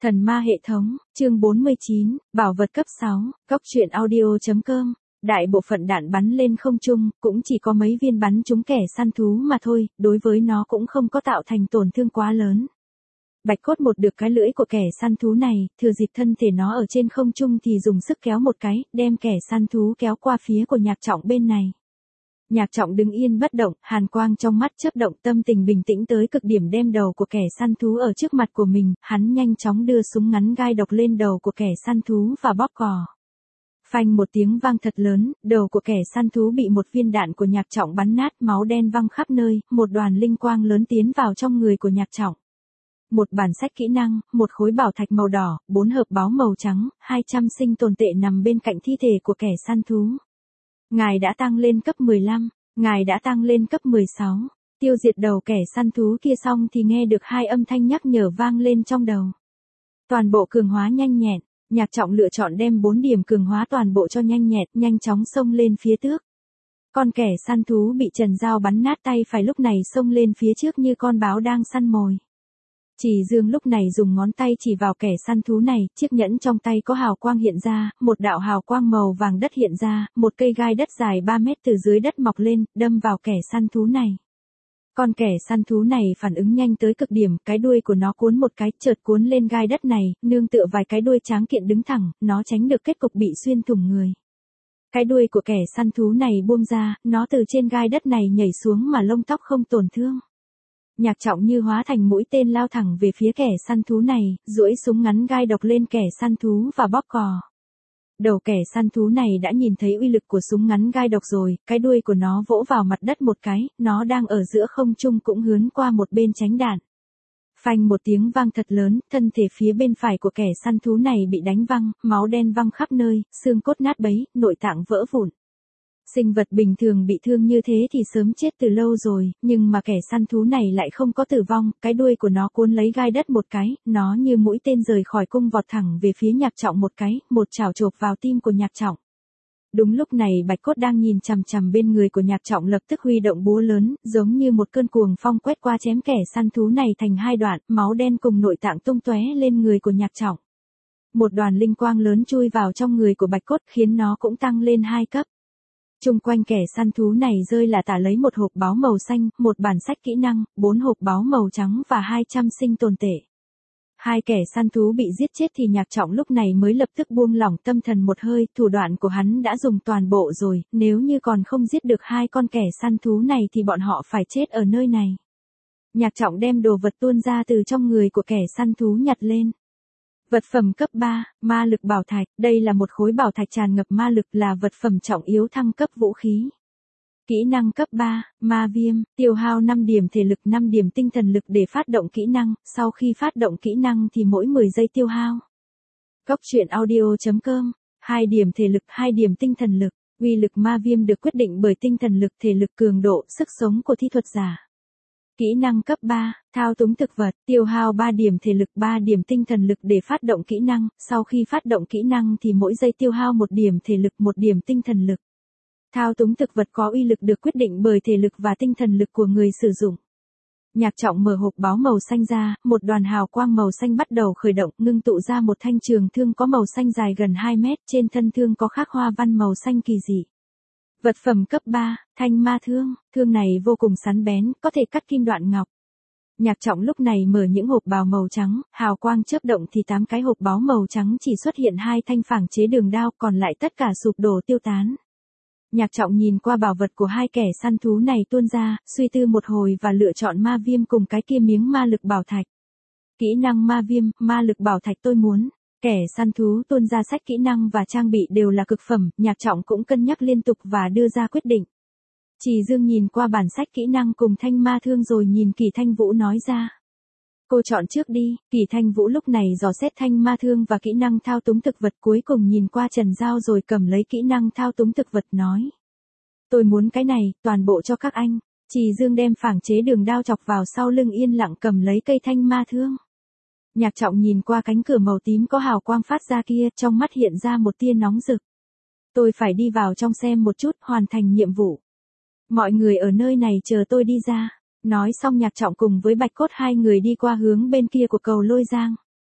Thần ma hệ thống, chương 49, bảo vật cấp 6, cóc truyện audio.com. Đại bộ phận đạn bắn lên không trung, cũng chỉ có mấy viên bắn trúng kẻ săn thú mà thôi, đối với nó cũng không có tạo thành tổn thương quá lớn. Bạch cốt một được cái lưỡi của kẻ săn thú này, thừa dịp thân thể nó ở trên không trung thì dùng sức kéo một cái, đem kẻ săn thú kéo qua phía của Nhạc Trọng bên này. Nhạc Trọng đứng yên bất động, hàn quang trong mắt chớp động, tâm tình bình tĩnh tới cực điểm, đem đầu của kẻ săn thú ở trước mặt của mình, hắn nhanh chóng đưa súng ngắn gai độc lên đầu của kẻ săn thú và bóp cò. Phanh một tiếng vang thật lớn, đầu của kẻ săn thú bị một viên đạn của Nhạc Trọng bắn nát, máu đen văng khắp nơi, một đoàn linh quang lớn tiến vào trong người của Nhạc Trọng. Một bản sách kỹ năng, một khối bảo thạch màu đỏ, 4 hộp báo màu trắng, 200 sinh tồn tệ nằm bên cạnh thi thể của kẻ săn thú. Ngài đã tăng lên cấp 15, ngài đã tăng lên cấp 16. Tiêu diệt đầu kẻ săn thú kia xong thì nghe được hai âm thanh nhắc nhở vang lên trong đầu. Toàn bộ cường hóa nhanh nhẹn, Nhạc Trọng lựa chọn đem 4 điểm cường hóa toàn bộ cho nhanh nhẹn, nhanh chóng xông lên phía trước. Con kẻ săn thú bị Trần Dao bắn nát tay phải lúc này xông lên phía trước như con báo đang săn mồi. Chỉ Dương lúc này dùng ngón tay chỉ vào kẻ săn thú này, chiếc nhẫn trong tay có hào quang hiện ra, một đạo hào quang màu vàng đất hiện ra, một cây gai đất dài 3 mét từ dưới đất mọc lên, đâm vào kẻ săn thú này. Con kẻ săn thú này phản ứng nhanh tới cực điểm, cái đuôi của nó cuốn một cái, chợt cuốn lên gai đất này, nương tựa vài cái đuôi tráng kiện đứng thẳng, nó tránh được kết cục bị xuyên thủng người. Cái đuôi của kẻ săn thú này buông ra, nó từ trên gai đất này nhảy xuống mà lông tóc không tổn thương. Nhạc Trọng như hóa thành mũi tên lao thẳng về phía kẻ săn thú này, duỗi súng ngắn gai độc lên kẻ săn thú và bóp cò. Đầu kẻ săn thú này đã nhìn thấy uy lực của súng ngắn gai độc rồi, cái đuôi của nó vỗ vào mặt đất một cái, nó đang ở giữa không trung cũng hướng qua một bên tránh đạn. Phanh một tiếng vang thật lớn, thân thể phía bên phải của kẻ săn thú này bị đánh văng, máu đen văng khắp nơi, xương cốt nát bấy, nội tạng vỡ vụn. Sinh vật bình thường bị thương như thế thì sớm chết từ lâu rồi, nhưng mà kẻ săn thú này lại không có tử vong, cái đuôi của nó cuốn lấy gai đất một cái, nó như mũi tên rời khỏi cung vọt thẳng về phía Nhạc Trọng một cái, một chảo chộp vào tim của Nhạc Trọng. Đúng lúc này Bạch Cốt đang nhìn chằm chằm bên người của Nhạc Trọng lập tức huy động búa lớn, giống như một cơn cuồng phong quét qua chém kẻ săn thú này thành hai đoạn, máu đen cùng nội tạng tung tóe lên người của Nhạc Trọng. Một đoàn linh quang lớn chui vào trong người của Bạch Cốt khiến nó cũng tăng lên 2 cấp. Chung quanh kẻ săn thú này rơi là tả lấy một hộp báo màu xanh, một bản sách kỹ năng, 4 hộp báo màu trắng và 200 sinh tồn tệ. Hai kẻ săn thú bị giết chết thì Nhạc Trọng lúc này mới lập tức buông lỏng tâm thần một hơi, thủ đoạn của hắn đã dùng toàn bộ rồi, nếu như còn không giết được hai con kẻ săn thú này thì bọn họ phải chết ở nơi này. Nhạc Trọng đem đồ vật tuôn ra từ trong người của kẻ săn thú nhặt lên. Vật phẩm cấp 3, ma lực bảo thạch, đây là một khối bảo thạch tràn ngập ma lực, là vật phẩm trọng yếu thăng cấp vũ khí. Kỹ năng cấp 3, ma viêm, tiêu hao 5 điểm thể lực 5 điểm tinh thần lực để phát động kỹ năng, sau khi phát động kỹ năng thì mỗi 10 giây tiêu hao. Cóc truyện audio.com, 2 điểm thể lực 2 điểm tinh thần lực, uy lực ma viêm được quyết định bởi tinh thần lực, thể lực, cường độ, sức sống của thi thuật giả. Kỹ năng cấp 3, thao túng thực vật, tiêu hao 3 điểm thể lực 3 điểm tinh thần lực để phát động kỹ năng, sau khi phát động kỹ năng thì mỗi giây tiêu hao 1 điểm thể lực 1 điểm tinh thần lực. Thao túng thực vật có uy lực được quyết định bởi thể lực và tinh thần lực của người sử dụng. Nhạc Trọng mở hộp báo màu xanh ra, một đoàn hào quang màu xanh bắt đầu khởi động, ngưng tụ ra một thanh trường thương có màu xanh dài gần 2 mét, trên thân thương có khắc hoa văn màu xanh kỳ dị. Vật phẩm cấp 3, thanh ma thương, thương này vô cùng sắc bén, có thể cắt kim đoạn ngọc. Nhạc Trọng lúc này mở những hộp bào màu trắng, hào quang chớp động thì 8 cái hộp báo màu trắng chỉ xuất hiện 2 thanh phảng chế đường đao, còn lại tất cả sụp đổ tiêu tán. Nhạc Trọng nhìn qua bảo vật của hai kẻ săn thú này tuôn ra, suy tư một hồi và lựa chọn ma viêm cùng cái kia miếng ma lực bảo thạch. Kỹ năng ma viêm, ma lực bảo thạch tôi muốn. Kẻ săn thú tuôn ra sách kỹ năng và trang bị đều là cực phẩm, Nhạc Trọng cũng cân nhắc liên tục và đưa ra quyết định. Chỉ Dương nhìn qua bản sách kỹ năng cùng thanh ma thương rồi nhìn Kỳ Thanh Vũ nói ra. Cô chọn trước đi, Kỳ Thanh Vũ lúc này dò xét thanh ma thương và kỹ năng thao túng thực vật, cuối cùng nhìn qua Trần Dao rồi cầm lấy kỹ năng thao túng thực vật nói. Tôi muốn cái này, toàn bộ cho các anh. Chỉ Dương đem phảng chế đường đao chọc vào sau lưng yên lặng cầm lấy cây thanh ma thương. Nhạc Trọng nhìn qua cánh cửa màu tím có hào quang phát ra kia, trong mắt hiện ra một tia nóng rực. Tôi phải đi vào trong xem một chút, hoàn thành nhiệm vụ. Mọi người ở nơi này chờ tôi đi ra. Nói xong Nhạc Trọng cùng với Bạch Cốt hai người đi qua hướng bên kia của cầu Lôi Giang.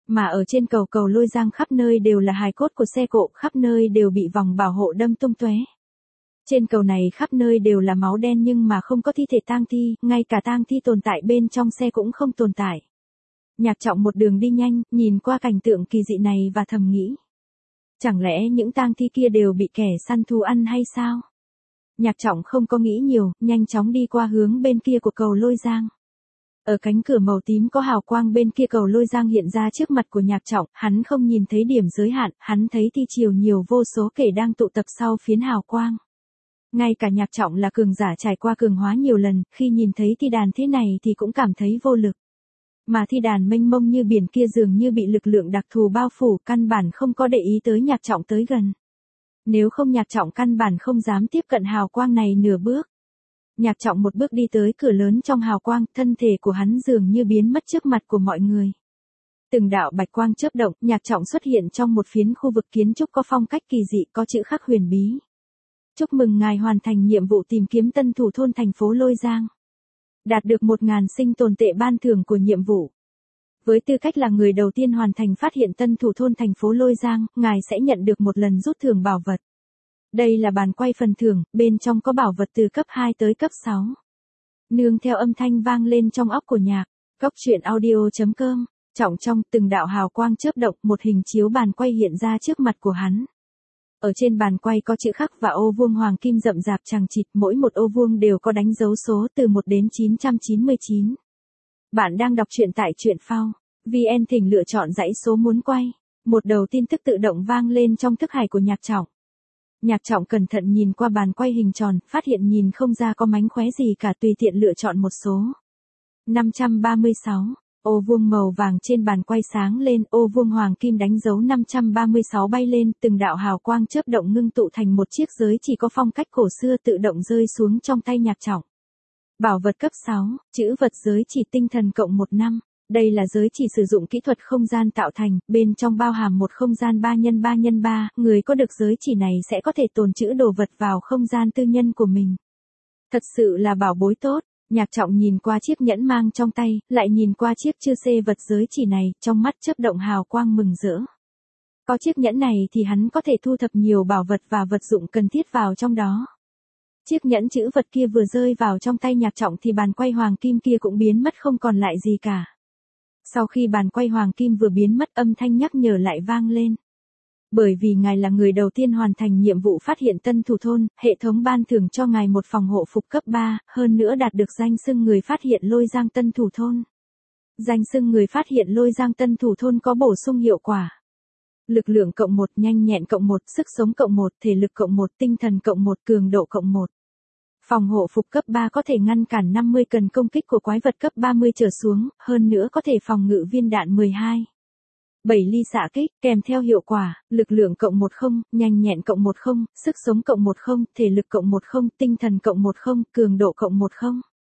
Mà ở trên cầu Lôi Giang khắp nơi đều là hài cốt của xe cộ, khắp nơi đều bị vòng bảo hộ đâm tung tóe. Trên cầu này khắp nơi đều là máu đen nhưng mà không có thi thể tang thi, ngay cả tang thi tồn tại bên trong xe cũng không tồn tại. Nhạc Trọng một đường đi nhanh, nhìn qua cảnh tượng kỳ dị này và thầm nghĩ. Chẳng lẽ những tang thi kia đều bị kẻ săn thú ăn hay sao? Nhạc Trọng không có nghĩ nhiều, nhanh chóng đi qua hướng bên kia của cầu Lôi Giang. Ở cánh cửa màu tím có hào quang bên kia cầu Lôi Giang hiện ra trước mặt của Nhạc Trọng, hắn không nhìn thấy điểm giới hạn, hắn thấy thi triều nhiều vô số kẻ đang tụ tập sau phiến hào quang. Ngay cả Nhạc Trọng là cường giả trải qua cường hóa nhiều lần, khi nhìn thấy thi đàn thế này thì cũng cảm thấy vô lực. Mà thi đàn mênh mông như biển kia dường như bị lực lượng đặc thù bao phủ, căn bản không có để ý tới Nhạc Trọng tới gần. Nếu không Nhạc Trọng căn bản không dám tiếp cận hào quang này nửa bước. Nhạc Trọng một bước đi tới cửa lớn trong hào quang, thân thể của hắn dường như biến mất trước mặt của mọi người. Từng đạo bạch quang chớp động, Nhạc Trọng xuất hiện trong một phiến khu vực kiến trúc có phong cách kỳ dị, có chữ khắc huyền bí. Chúc mừng ngài hoàn thành nhiệm vụ tìm kiếm tân thủ thôn thành phố Lôi Giang. Đạt được 1.000 sinh tồn tệ ban thưởng của nhiệm vụ. Với tư cách là người đầu tiên hoàn thành phát hiện tân thủ thôn thành phố Lôi Giang, ngài sẽ nhận được một lần rút thưởng bảo vật. Đây là bàn quay phần thưởng, bên trong có bảo vật từ cấp 2 tới cấp 6. Nương theo âm thanh vang lên trong óc của Nhạc. Cốc truyện audio.com. Trọng trong từng đạo hào quang chớp động, một hình chiếu bàn quay hiện ra trước mặt của hắn. Ở trên bàn quay có chữ khắc và ô vuông hoàng kim rậm rạp chằng chịt, mỗi một ô vuông đều có đánh dấu số từ 1 đến 999. Bạn đang đọc truyện tại truyện phao. VN Thỉnh lựa chọn dãy số muốn quay. Một đầu tin tức tự động vang lên trong thức hải của Nhạc Trọng. Nhạc Trọng cẩn thận nhìn qua bàn quay hình tròn, phát hiện nhìn không ra có mánh khóe gì cả, tùy tiện lựa chọn một số. 536. Ô vuông màu vàng trên bàn quay sáng lên, ô vuông hoàng kim đánh dấu 536 bay lên, từng đạo hào quang chớp động ngưng tụ thành một chiếc giới chỉ có phong cách cổ xưa tự động rơi xuống trong tay Nhạc Trọng. Bảo vật cấp 6, chữ vật giới chỉ tinh thần cộng 1 năm. Đây là giới chỉ sử dụng kỹ thuật không gian tạo thành, bên trong bao hàm một không gian 3x3x3, người có được giới chỉ này sẽ có thể tồn trữ đồ vật vào không gian tư nhân của mình. Thật sự là bảo bối tốt. Nhạc Trọng nhìn qua chiếc nhẫn mang trong tay, lại nhìn qua chiếc chư xê vật giới chỉ này, trong mắt chớp động hào quang mừng rỡ. Có chiếc nhẫn này thì hắn có thể thu thập nhiều bảo vật và vật dụng cần thiết vào trong đó. Chiếc nhẫn chữ vật kia vừa rơi vào trong tay Nhạc Trọng thì bàn quay hoàng kim kia cũng biến mất không còn lại gì cả. Sau khi bàn quay hoàng kim vừa biến mất, âm thanh nhắc nhở lại vang lên. Bởi vì ngài là người đầu tiên hoàn thành nhiệm vụ phát hiện tân thủ thôn, hệ thống ban thưởng cho ngài một phòng hộ phục cấp 3, hơn nữa đạt được danh xưng người phát hiện Lôi Giang tân thủ thôn. Danh xưng người phát hiện Lôi Giang tân thủ thôn có bổ sung hiệu quả. Lực lượng cộng 1, nhanh nhẹn cộng 1, sức sống cộng 1, thể lực cộng 1, tinh thần cộng 1, cường độ cộng 1. Phòng hộ phục cấp 3 có thể ngăn cản 50 cần công kích của quái vật cấp 30 trở xuống, hơn nữa có thể phòng ngự viên đạn 12. 7 ly xạ kích, kèm theo hiệu quả, lực lượng cộng 10, nhanh nhẹn cộng 10, sức sống cộng 10, thể lực cộng 10, tinh thần cộng 10, cường độ cộng 10.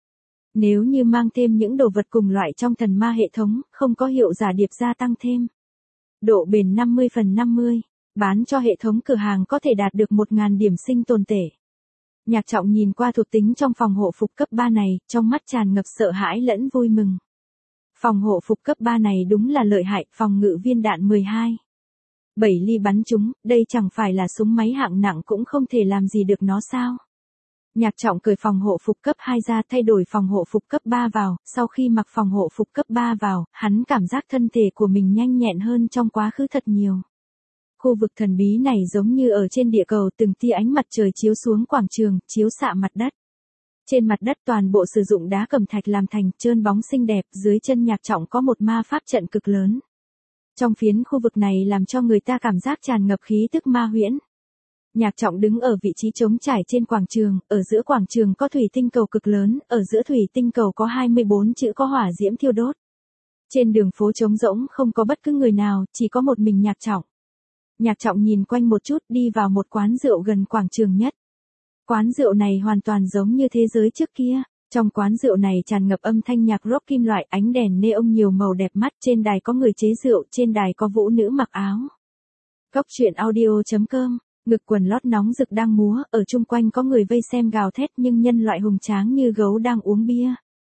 Nếu như mang thêm những đồ vật cùng loại trong thần ma hệ thống, không có hiệu giả điệp gia tăng thêm. Độ bền 50/50, bán cho hệ thống cửa hàng có thể đạt được 1.000 điểm sinh tồn tệ. Nhạc Trọng nhìn qua thuộc tính trong phòng hộ phục cấp 3 này, trong mắt tràn ngập sợ hãi lẫn vui mừng. Phòng hộ phục cấp 3 này đúng là lợi hại, phòng ngự viên đạn 12. 7 ly bắn trúng, đây chẳng phải là súng máy hạng nặng cũng không thể làm gì được nó sao? Nhạc Trọng cởi phòng hộ phục cấp 2 ra, thay đổi phòng hộ phục cấp 3 vào, sau khi mặc phòng hộ phục cấp 3 vào, hắn cảm giác thân thể của mình nhanh nhẹn hơn trong quá khứ thật nhiều. Khu vực thần bí này giống như ở trên địa cầu, từng tia ánh mặt trời chiếu xuống quảng trường, chiếu xạ mặt đất. Trên mặt đất toàn bộ sử dụng đá cẩm thạch làm thành, trơn bóng xinh đẹp, dưới chân Nhạc Trọng có một ma pháp trận cực lớn. Trong phiến khu vực này làm cho người ta cảm giác tràn ngập khí tức ma huyễn. Nhạc Trọng đứng ở vị trí trống trải trên quảng trường, ở giữa quảng trường có thủy tinh cầu cực lớn, ở giữa thủy tinh cầu có 24 chữ có hỏa diễm thiêu đốt. Trên đường phố trống rỗng không có bất cứ người nào, chỉ có một mình Nhạc Trọng. Nhạc Trọng nhìn quanh một chút, đi vào một quán rượu gần quảng trường nhất. Quán rượu này hoàn toàn giống như thế giới trước kia. Trong quán rượu này tràn ngập âm thanh nhạc rock kim loại, ánh đèn neon nhiều màu đẹp mắt, trên đài có người chế rượu, trên đài có vũ nữ mặc áo. Cốc truyện audio.com, ngực quần lót nóng rực đang múa, ở chung quanh có người vây xem gào thét nhưng nhân loại hùng tráng như gấu đang uống bia.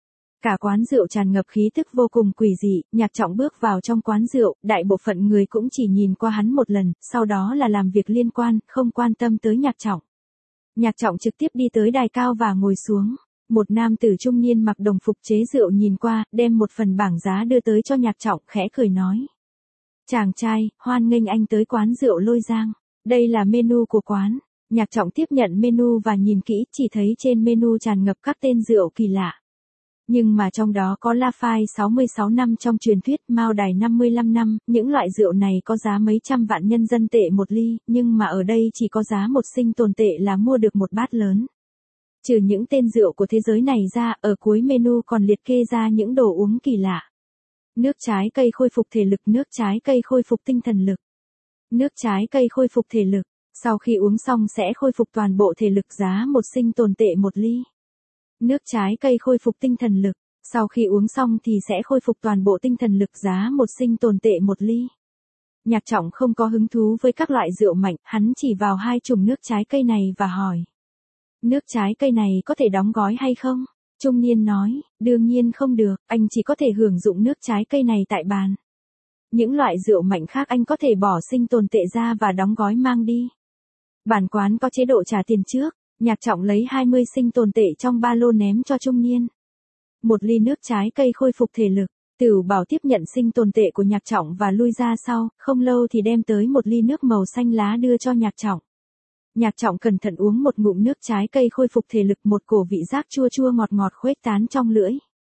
Cả quán rượu tràn ngập khí tức vô cùng quỷ dị, Nhạc Trọng bước vào trong quán rượu, đại bộ phận người cũng chỉ nhìn qua hắn một lần, sau đó là làm việc liên quan, không quan tâm tới Nhạc Trọng. Nhạc Trọng trực tiếp đi tới đài cao và ngồi xuống. Một nam tử trung niên mặc đồng phục chế rượu nhìn qua, đem một phần bảng giá đưa tới cho Nhạc Trọng, khẽ cười nói. Chàng trai, hoan nghênh anh tới quán rượu Lôi Giang. Đây là menu của quán. Nhạc Trọng tiếp nhận menu và nhìn kỹ, chỉ thấy trên menu tràn ngập các tên rượu kỳ lạ. Nhưng mà trong đó có Lafite 66 năm trong truyền thuyết, Mao Đài 55 năm, những loại rượu này có giá mấy trăm vạn nhân dân tệ một ly, nhưng mà ở đây chỉ có giá một sinh tồn tệ là mua được một bát lớn. Trừ những tên rượu của thế giới này ra, ở cuối menu còn liệt kê ra những đồ uống kỳ lạ. Nước trái cây khôi phục thể lực, nước trái cây khôi phục tinh thần lực. Nước trái cây khôi phục thể lực, sau khi uống xong sẽ khôi phục toàn bộ thể lực, giá một sinh tồn tệ một ly. Nước trái cây khôi phục tinh thần lực, sau khi uống xong thì sẽ khôi phục toàn bộ tinh thần lực, giá một sinh tồn tệ một ly. Nhạc Trọng không có hứng thú với các loại rượu mạnh, hắn chỉ vào hai chùm nước trái cây này và hỏi. Nước trái cây này có thể đóng gói hay không? Trung niên nói, đương nhiên không được, anh chỉ có thể hưởng dụng nước trái cây này tại bàn. Những loại rượu mạnh khác anh có thể bỏ sinh tồn tệ ra và đóng gói mang đi. Bản quán có chế độ trả tiền trước. Nhạc Trọng lấy 20 sinh tồn tệ trong ba lô ném cho trung niên. Một ly nước trái cây khôi phục thể lực. Tửu Bảo tiếp nhận sinh tồn tệ của Nhạc Trọng và lui ra sau, không lâu thì đem tới một ly nước màu xanh lá đưa cho Nhạc Trọng. Nhạc Trọng cẩn thận uống một ngụm nước trái cây khôi phục thể lực, một cổ vị giác chua chua ngọt ngọt khuếch tán trong lưỡi.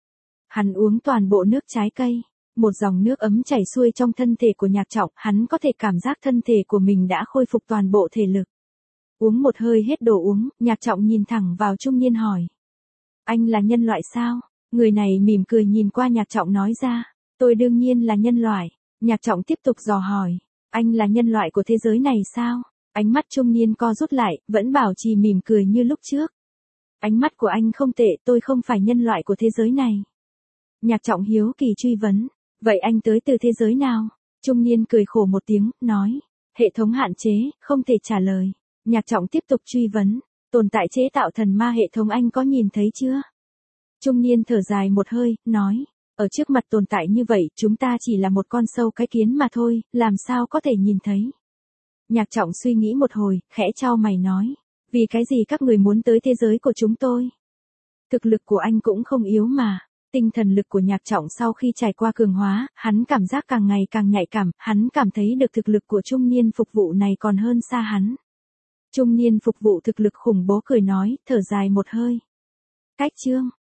Hắn uống toàn bộ nước trái cây. Một dòng nước ấm chảy xuôi trong thân thể của Nhạc Trọng, hắn có thể cảm giác thân thể của mình đã khôi phục toàn bộ thể lực. Uống một hơi hết đồ uống, Nhạc Trọng nhìn thẳng vào trung niên hỏi. Anh là nhân loại sao? Người này mỉm cười nhìn qua Nhạc Trọng nói ra. Tôi đương nhiên là nhân loại. Nhạc Trọng tiếp tục dò hỏi. Anh là nhân loại của thế giới này sao? Ánh mắt trung niên co rút lại, vẫn bảo trì mỉm cười như lúc trước. Ánh mắt của anh không tệ, tôi không phải nhân loại của thế giới này. Nhạc Trọng hiếu kỳ truy vấn. Vậy anh tới từ thế giới nào? Trung niên cười khổ một tiếng, nói. Hệ thống hạn chế, không thể trả lời. Nhạc Trọng tiếp tục truy vấn. Tồn tại chế tạo thần ma hệ thống anh có nhìn thấy chưa? Trung niên thở dài một hơi, nói. Ở trước mặt tồn tại như vậy, chúng ta chỉ là một con sâu cái kiến mà thôi, làm sao có thể nhìn thấy? Nhạc Trọng suy nghĩ một hồi, khẽ chau mày nói. Vì cái gì các người muốn tới thế giới của chúng tôi? Thực lực của anh cũng không yếu mà. Tinh thần lực của Nhạc Trọng sau khi trải qua cường hóa, hắn cảm giác càng ngày càng nhạy cảm, hắn cảm thấy được thực lực của trung niên phục vụ này còn hơn xa hắn. Trung niên phục vụ thực lực khủng bố cười nói, thở dài một hơi. Cách chương.